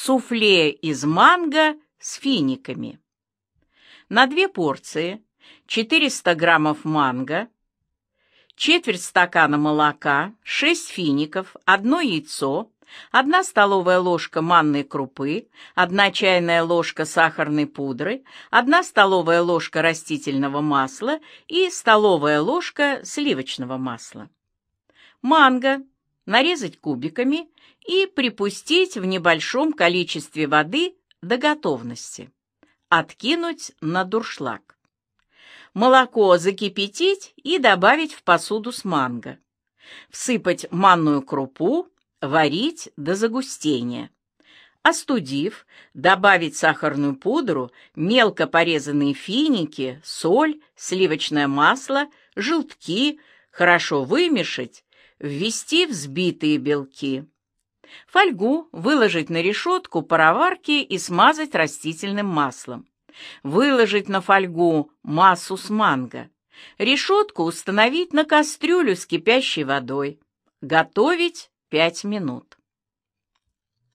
Суфле из манго с финиками. На 2 порции 400 граммов манго, четверть стакана молока, 6 фиников, 1 яйцо, 1 столовая ложка манной крупы, 1 чайная ложка сахарной пудры, 1 столовая ложка растительного масла и столовая ложка сливочного масла. Манго нарезать кубиками и припустить в небольшом количестве воды до готовности. Откинуть на дуршлаг. Молоко закипятить и добавить в посуду с манго. Всыпать манную крупу, варить до загустения. Остудив, добавить сахарную пудру, мелко порезанные финики, соль, сливочное масло, желтки, хорошо вымешать, ввести взбитые белки. Фольгу выложить на решетку пароварки и смазать растительным маслом. Выложить на фольгу массу с манго. Решетку установить на кастрюлю с кипящей водой. Готовить 5 минут.